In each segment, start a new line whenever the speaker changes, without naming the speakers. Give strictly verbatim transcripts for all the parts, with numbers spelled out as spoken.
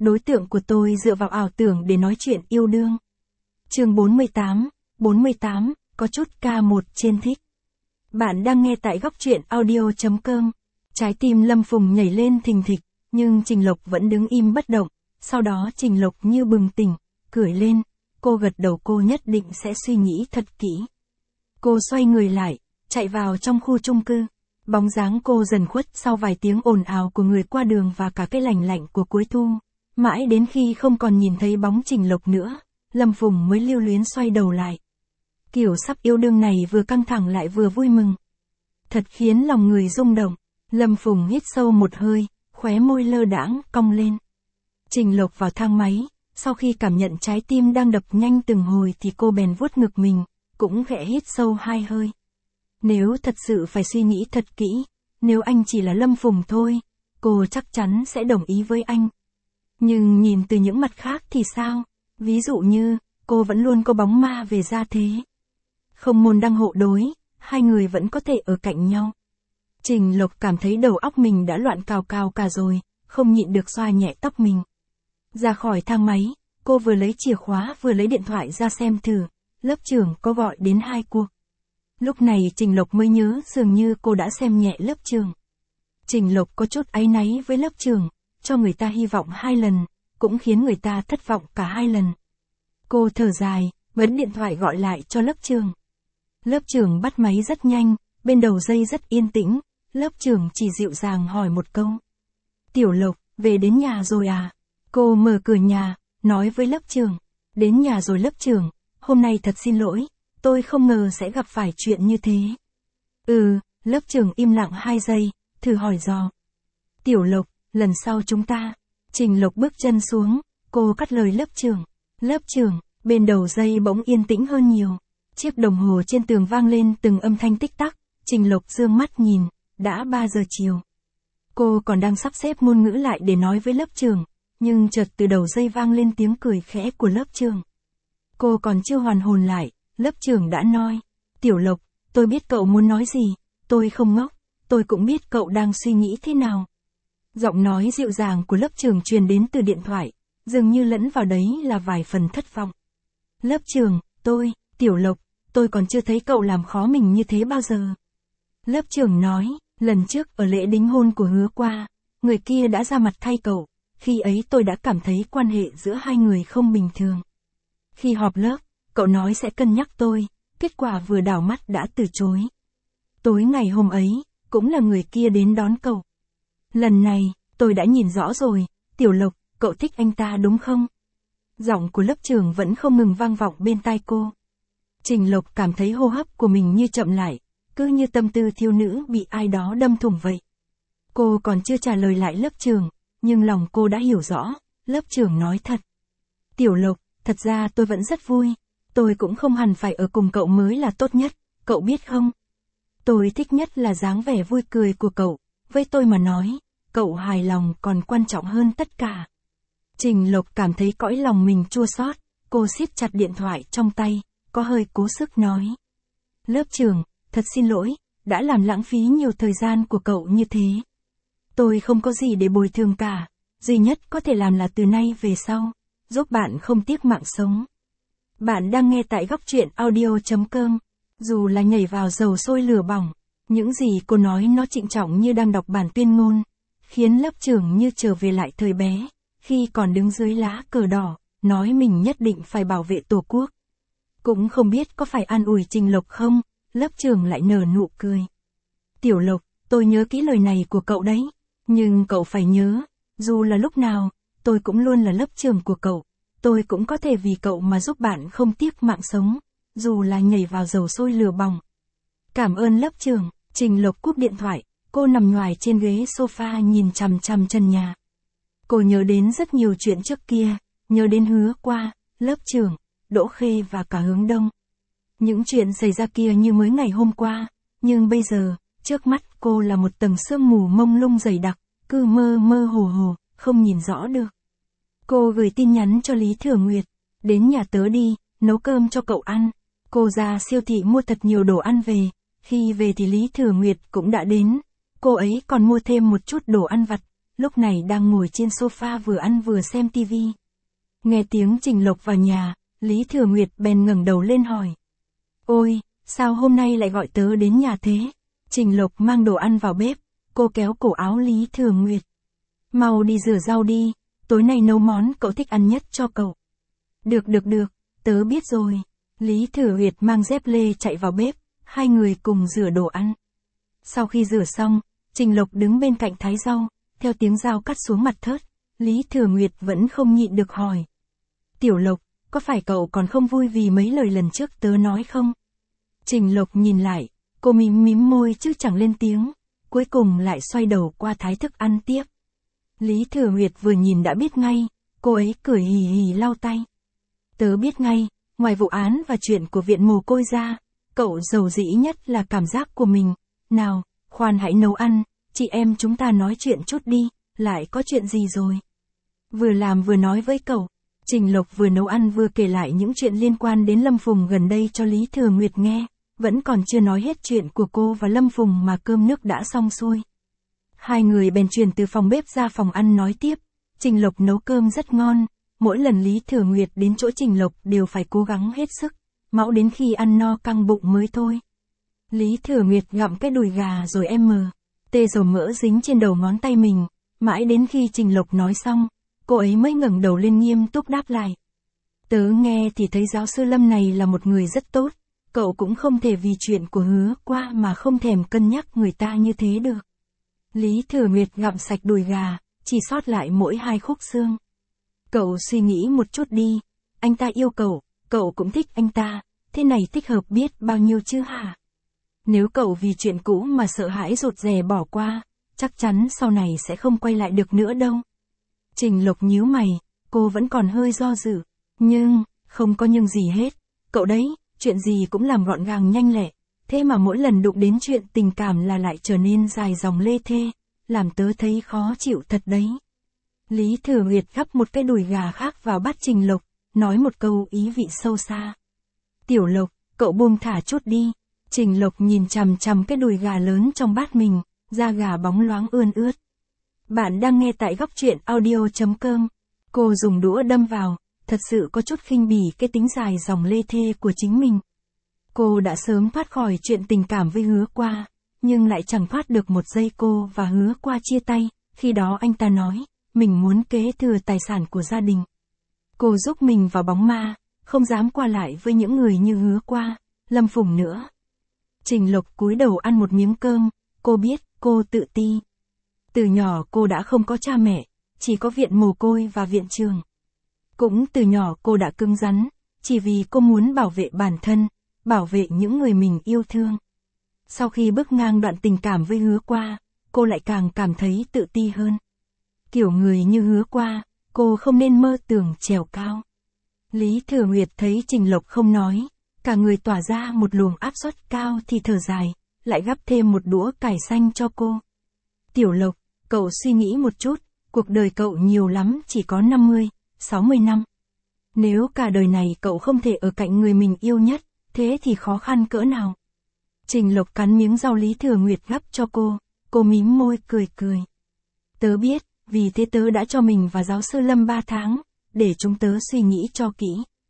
đối tượng của tôi dựa vào ảo tưởng để nói chuyện yêu đương. Chương bốn mươi tám, bốn mươi tám, có chút ca một trên thích. Bạn đang nghe tại góc truyện audio chấm com. Trái tim Lâm Phùng nhảy lên thình thịch, nhưng Trình Lộc vẫn đứng im bất động. Sau đó Trình Lộc như bừng tỉnh, cười lên. Cô gật đầu, cô nhất định sẽ suy nghĩ thật kỹ. Cô xoay người lại, chạy vào trong khu chung cư. Bóng dáng cô dần khuất sau vài tiếng ồn ào của người qua đường và cả cái lành lạnh của cuối thu. Mãi đến khi không còn nhìn thấy bóng Trình Lộc nữa, Lâm Phùng mới lưu luyến xoay đầu lại. Kiểu sắp yêu đương này vừa căng thẳng lại vừa vui mừng. Thật khiến lòng người rung động. Lâm Phùng hít sâu một hơi, khóe môi lơ đãng cong lên. Trình Lộc vào thang máy, sau khi cảm nhận trái tim đang đập nhanh từng hồi thì cô bèn vuốt ngực mình, cũng khẽ hít sâu hai hơi. Nếu thật sự phải suy nghĩ thật kỹ, nếu anh chỉ là Lâm Phùng thôi, cô chắc chắn sẽ đồng ý với anh. Nhưng nhìn từ những mặt khác thì sao? Ví dụ như, cô vẫn luôn có bóng ma về gia thế. Không môn đăng hộ đối, hai người vẫn có thể ở cạnh nhau. Trình Lộc cảm thấy đầu óc mình đã loạn cào cào cả rồi, không nhịn được xoa nhẹ tóc mình. Ra khỏi thang máy, cô vừa lấy chìa khóa vừa lấy điện thoại ra xem thử, lớp trưởng có gọi đến hai cuộc. Lúc này Trình Lộc mới nhớ dường như cô đã xem nhẹ lớp trưởng. Trình Lộc có chút áy náy với lớp trưởng, cho người ta hy vọng hai lần, cũng khiến người ta thất vọng cả hai lần. Cô thở dài, bấm điện thoại gọi lại cho lớp trưởng. Lớp trưởng bắt máy rất nhanh, bên đầu dây rất yên tĩnh, lớp trưởng chỉ dịu dàng hỏi một câu. Tiểu Lộc, về đến nhà rồi à? Cô mở cửa nhà, nói với lớp trưởng. Đến nhà rồi lớp trưởng, hôm nay thật xin lỗi, tôi không ngờ sẽ gặp phải chuyện như thế. Ừ, lớp trưởng im lặng hai giây, thử hỏi dò. Tiểu Lộc, lần sau chúng ta. Trình Lộc bước chân xuống, cô cắt lời lớp trưởng. Lớp trưởng, bên đầu dây bỗng yên tĩnh hơn nhiều. Chiếc đồng hồ trên tường vang lên từng âm thanh tích tắc, Trình Lộc dương mắt nhìn, đã ba giờ chiều. Cô còn đang sắp xếp ngôn ngữ lại để nói với lớp trưởng, nhưng chợt từ đầu dây vang lên tiếng cười khẽ của lớp trưởng. Cô còn chưa hoàn hồn lại, lớp trưởng đã nói, Tiểu Lộc, tôi biết cậu muốn nói gì, tôi không ngốc, tôi cũng biết cậu đang suy nghĩ thế nào. Giọng nói dịu dàng của lớp trưởng truyền đến từ điện thoại, dường như lẫn vào đấy là vài phần thất vọng. Lớp trưởng, tôi, Tiểu Lộc, tôi còn chưa thấy cậu làm khó mình như thế bao giờ. Lớp trưởng nói, lần trước ở lễ đính hôn của Hứa Qua, người kia đã ra mặt thay cậu, khi ấy tôi đã cảm thấy quan hệ giữa hai người không bình thường. Khi họp lớp, cậu nói sẽ cân nhắc tôi, kết quả vừa đảo mắt đã từ chối. Tối ngày hôm ấy, cũng là người kia đến đón cậu. Lần này, tôi đã nhìn rõ rồi, Tiểu Lộc, cậu thích anh ta đúng không? Giọng của lớp trưởng vẫn không ngừng vang vọng bên tai cô. Trình Lộc cảm thấy hô hấp của mình như chậm lại, cứ như tâm tư thiếu nữ bị ai đó đâm thủng vậy. Cô còn chưa trả lời lại lớp trưởng, nhưng lòng cô đã hiểu rõ, lớp trưởng nói thật. Tiểu Lộc, thật ra tôi vẫn rất vui, tôi cũng không hẳn phải ở cùng cậu mới là tốt nhất, cậu biết không? Tôi thích nhất là dáng vẻ vui cười của cậu, với tôi mà nói, cậu hài lòng còn quan trọng hơn tất cả. Trình Lộc cảm thấy cõi lòng mình chua xót, cô siết chặt điện thoại trong tay, có hơi cố sức nói. Lớp trưởng, thật xin lỗi, đã làm lãng phí nhiều thời gian của cậu như thế. Tôi không có gì để bồi thường cả, duy nhất có thể làm là từ nay về sau, giúp bạn không tiếc mạng sống. Bạn đang nghe tại góc truyện audio chấm com, dù là nhảy vào dầu sôi lửa bỏng, những gì cô nói nó trịnh trọng như đang đọc bản tuyên ngôn, khiến lớp trưởng như trở về lại thời bé, khi còn đứng dưới lá cờ đỏ, nói mình nhất định phải bảo vệ Tổ quốc. Cũng không biết có phải an ủi Trình Lộc không, lớp trưởng lại nở nụ cười. Tiểu Lộc, tôi nhớ kỹ lời này của cậu đấy, nhưng cậu phải nhớ, dù là lúc nào, tôi cũng luôn là lớp trưởng của cậu, tôi cũng có thể vì cậu mà giúp bạn không tiếc mạng sống, dù là nhảy vào dầu sôi lửa bỏng. Cảm ơn lớp trưởng. Trình Lộc cúp điện thoại, cô nằm nhoài trên ghế sofa nhìn chằm chằm chân nhà. Cô nhớ đến rất nhiều chuyện trước kia, nhớ đến Hứa Qua, lớp trưởng, Đỗ Khê và cả Hướng Đông. Những chuyện xảy ra kia như mới ngày hôm qua, nhưng bây giờ, trước mắt cô là một tầng sương mù mông lung dày đặc, cứ mơ mơ hồ hồ, không nhìn rõ được. Cô gửi tin nhắn cho Lý Thừa Nguyệt, đến nhà tớ đi, nấu cơm cho cậu ăn. Cô ra siêu thị mua thật nhiều đồ ăn về, khi về thì Lý Thừa Nguyệt cũng đã đến. Cô ấy còn mua thêm một chút đồ ăn vặt, lúc này đang ngồi trên sofa vừa ăn vừa xem tivi. Nghe tiếng Trình Lộc vào nhà, Lý Thừa Nguyệt bèn ngẩng đầu lên hỏi. Ôi, sao hôm nay lại gọi tớ đến nhà thế? Trình Lộc mang đồ ăn vào bếp, cô kéo cổ áo Lý Thừa Nguyệt. Mau đi rửa rau đi, tối nay nấu món cậu thích ăn nhất cho cậu. Được được được, tớ biết rồi. Lý Thừa Nguyệt mang dép lê chạy vào bếp, hai người cùng rửa đồ ăn. Sau khi rửa xong, Trình Lộc đứng bên cạnh thái rau, theo tiếng dao cắt xuống mặt thớt, Lý Thừa Nguyệt vẫn không nhịn được hỏi. Tiểu Lộc, có phải cậu còn không vui vì mấy lời lần trước tớ nói không? Trình Lộc nhìn lại, cô mím mím môi chứ chẳng lên tiếng, cuối cùng lại xoay đầu qua thái thức ăn tiếp. Lý Thừa Nguyệt vừa nhìn đã biết ngay, cô ấy cười hì hì lau tay. Tớ biết ngay, ngoài vụ án và chuyện của viện mồ côi ra, cậu giàu dĩ nhất là cảm giác của mình. Nào, khoan hãy nấu ăn, chị em chúng ta nói chuyện chút đi, lại có chuyện gì rồi? Vừa làm vừa nói với cậu, Trình Lộc vừa nấu ăn vừa kể lại những chuyện liên quan đến Lâm Phùng gần đây cho Lý Thừa Nguyệt nghe, vẫn còn chưa nói hết chuyện của cô và Lâm Phùng mà cơm nước đã xong xuôi. Hai người bèn chuyển từ phòng bếp ra phòng ăn nói tiếp, Trình Lộc nấu cơm rất ngon, mỗi lần Lý Thừa Nguyệt đến chỗ Trình Lộc đều phải cố gắng hết sức, mãi đến khi ăn no căng bụng mới thôi. Lý Thừa Nguyệt gặm cái đùi gà rồi em mờ, tê dầu mỡ dính trên đầu ngón tay mình, mãi đến khi Trình Lộc nói xong, cô ấy mới ngẩng đầu lên nghiêm túc đáp lại. Tớ nghe thì thấy giáo sư Lâm này là một người rất tốt, cậu cũng không thể vì chuyện của Hứa Qua mà không thèm cân nhắc người ta như thế được. Lý Thừa Nguyệt gặm sạch đùi gà, chỉ sót lại mỗi hai khúc xương. Cậu suy nghĩ một chút đi, anh ta yêu cậu, cậu cũng thích anh ta, thế này thích hợp biết bao nhiêu chứ hả? Nếu cậu vì chuyện cũ mà sợ hãi rụt rè bỏ qua, chắc chắn sau này sẽ không quay lại được nữa đâu. Trình Lộc nhíu mày, cô vẫn còn hơi do dự, nhưng, không có nhưng gì hết, cậu đấy, chuyện gì cũng làm gọn gàng nhanh lẹ, thế mà mỗi lần đụng đến chuyện tình cảm là lại trở nên dài dòng lê thê, làm tớ thấy khó chịu thật đấy. Lý Thừa Nguyệt gắp một cái đùi gà khác vào bát Trình Lộc, nói một câu ý vị sâu xa. Tiểu Lộc, cậu buông thả chút đi. Trình Lộc nhìn chằm chằm cái đùi gà lớn trong bát mình, da gà bóng loáng ươn ướt. Bạn đang nghe tại góc truyện audio chấm com. Cô dùng đũa đâm vào, thật sự có chút khinh bỉ cái tính dài dòng lê thê của chính mình. Cô đã sớm thoát khỏi chuyện tình cảm với Hứa Qua, nhưng lại chẳng thoát được một giây cô và Hứa Qua chia tay, khi đó anh ta nói, mình muốn kế thừa tài sản của gia đình. Cô giúp mình vào bóng ma, không dám qua lại với những người như Hứa Qua, Lâm Phùng nữa. Trình Lộc cúi đầu ăn một miếng cơm, cô biết, cô tự ti. Từ nhỏ cô đã không có cha mẹ, chỉ có viện mồ côi và viện trường. Cũng từ nhỏ cô đã cứng rắn, chỉ vì cô muốn bảo vệ bản thân, bảo vệ những người mình yêu thương. Sau khi bước ngang đoạn tình cảm với Hứa Qua, cô lại càng cảm thấy tự ti hơn. Kiểu người như Hứa Qua, cô không nên mơ tưởng trèo cao. Lý Thừa Nguyệt thấy Trình Lộc không nói, cả người tỏa ra một luồng áp suất cao thì thở dài, lại gắp thêm một đũa cải xanh cho cô. Tiểu Lộc, cậu suy nghĩ một chút, cuộc đời cậu nhiều lắm chỉ có năm mươi, sáu mươi năm. Nếu cả đời này cậu không thể ở cạnh người mình yêu nhất, thế thì khó khăn cỡ nào. Trình Lộc cắn miếng rau Lý Thừa Nguyệt gắp cho cô, cô mím môi cười cười. Tớ biết, vì thế tớ đã cho mình và giáo sư Lâm ba tháng, để chúng tớ suy nghĩ cho kỹ.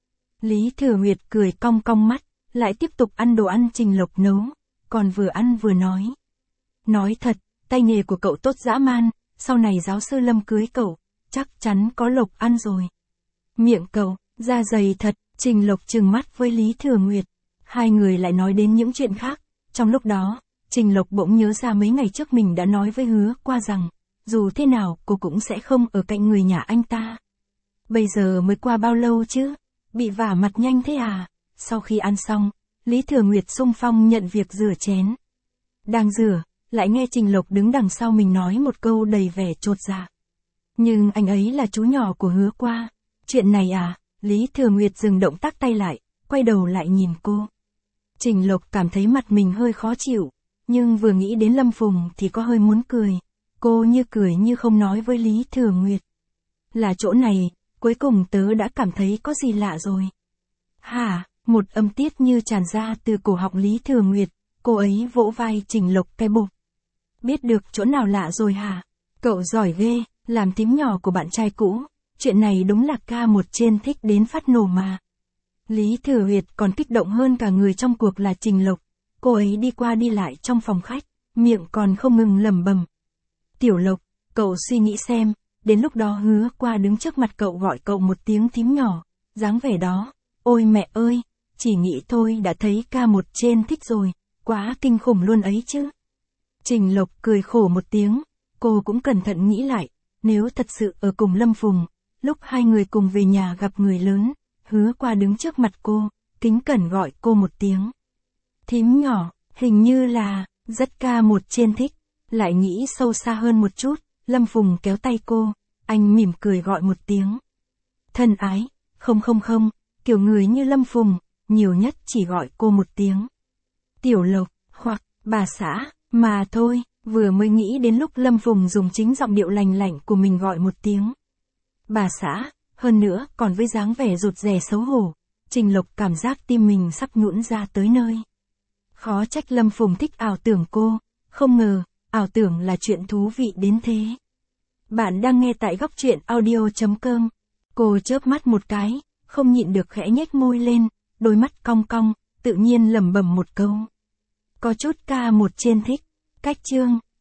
Lý Thừa Nguyệt cười cong cong mắt, lại tiếp tục ăn đồ ăn Trình Lộc nấu, còn vừa ăn vừa nói. Nói thật, tay nghề của cậu tốt dã man, sau này giáo sư Lâm cưới cậu, chắc chắn có lộc ăn rồi. Miệng cậu, da dày thật, Trình Lộc trừng mắt với Lý Thừa Nguyệt. Hai người lại nói đến những chuyện khác, trong lúc đó, Trình Lộc bỗng nhớ ra mấy ngày trước mình đã nói với Hứa Qua rằng, dù thế nào cô cũng sẽ không ở cạnh người nhà anh ta. Bây giờ mới qua bao lâu chứ? Bị vả mặt nhanh thế à? Sau khi ăn xong, Lý Thừa Nguyệt xung phong nhận việc rửa chén. Đang rửa, lại nghe Trình Lộc đứng đằng sau mình nói một câu đầy vẻ chột dạ. Nhưng anh ấy là chú nhỏ của Hứa Qua. Chuyện này à? Lý Thừa Nguyệt dừng động tác tay lại, quay đầu lại nhìn cô. Trình Lộc cảm thấy mặt mình hơi khó chịu, nhưng vừa nghĩ đến Lâm Phùng thì có hơi muốn cười. Cô như cười như không nói với Lý Thừa Nguyệt. Là chỗ này, cuối cùng tớ đã cảm thấy có gì lạ rồi. Hả? Một âm tiết như tràn ra từ cổ họng Lý Thừa Nguyệt, cô ấy vỗ vai Trình Lộc cái bụng. Biết được chỗ nào lạ rồi hả? Cậu giỏi ghê, làm thím nhỏ của bạn trai cũ, chuyện này đúng là ca một trên thích đến phát nổ mà. Lý Thừa Huyệt còn kích động hơn cả người trong cuộc là Trình Lộc, cô ấy đi qua đi lại trong phòng khách, miệng còn không ngừng lẩm bẩm. Tiểu Lộc, cậu suy nghĩ xem, đến lúc đó Hứa qua đứng trước mặt cậu gọi cậu một tiếng thím nhỏ, dáng vẻ đó, ôi mẹ ơi, chỉ nghĩ thôi đã thấy ca một trên thích rồi, quá kinh khủng luôn ấy chứ. Trình Lộc cười khổ một tiếng, cô cũng cẩn thận nghĩ lại, nếu thật sự ở cùng Lâm Phùng, lúc hai người cùng về nhà gặp người lớn, Hứa qua đứng trước mặt cô, kính cẩn gọi cô một tiếng. Thím nhỏ, hình như là, rất ca một trên thích, lại nghĩ sâu xa hơn một chút, Lâm Phùng kéo tay cô, anh mỉm cười gọi một tiếng. Thân ái, không không không, kiểu người như Lâm Phùng, nhiều nhất chỉ gọi cô một tiếng. Tiểu Lộc, hoặc, bà xã, mà thôi, vừa mới nghĩ đến lúc Lâm Phùng dùng chính giọng điệu lành lạnh của mình gọi một tiếng. Bà xã, hơn nữa còn với dáng vẻ rụt rè xấu hổ, Trình Lộc cảm giác tim mình sắp nhũn ra tới nơi. Khó trách Lâm Phùng thích ảo tưởng cô, không ngờ, ảo tưởng là chuyện thú vị đến thế. Bạn đang nghe tại góc truyện audio chấm com. Cô chớp mắt một cái, không nhịn được khẽ nhếch môi lên, đôi mắt cong cong, tự nhiên lẩm bẩm một câu. Có chút ca một trên thích, cách chương.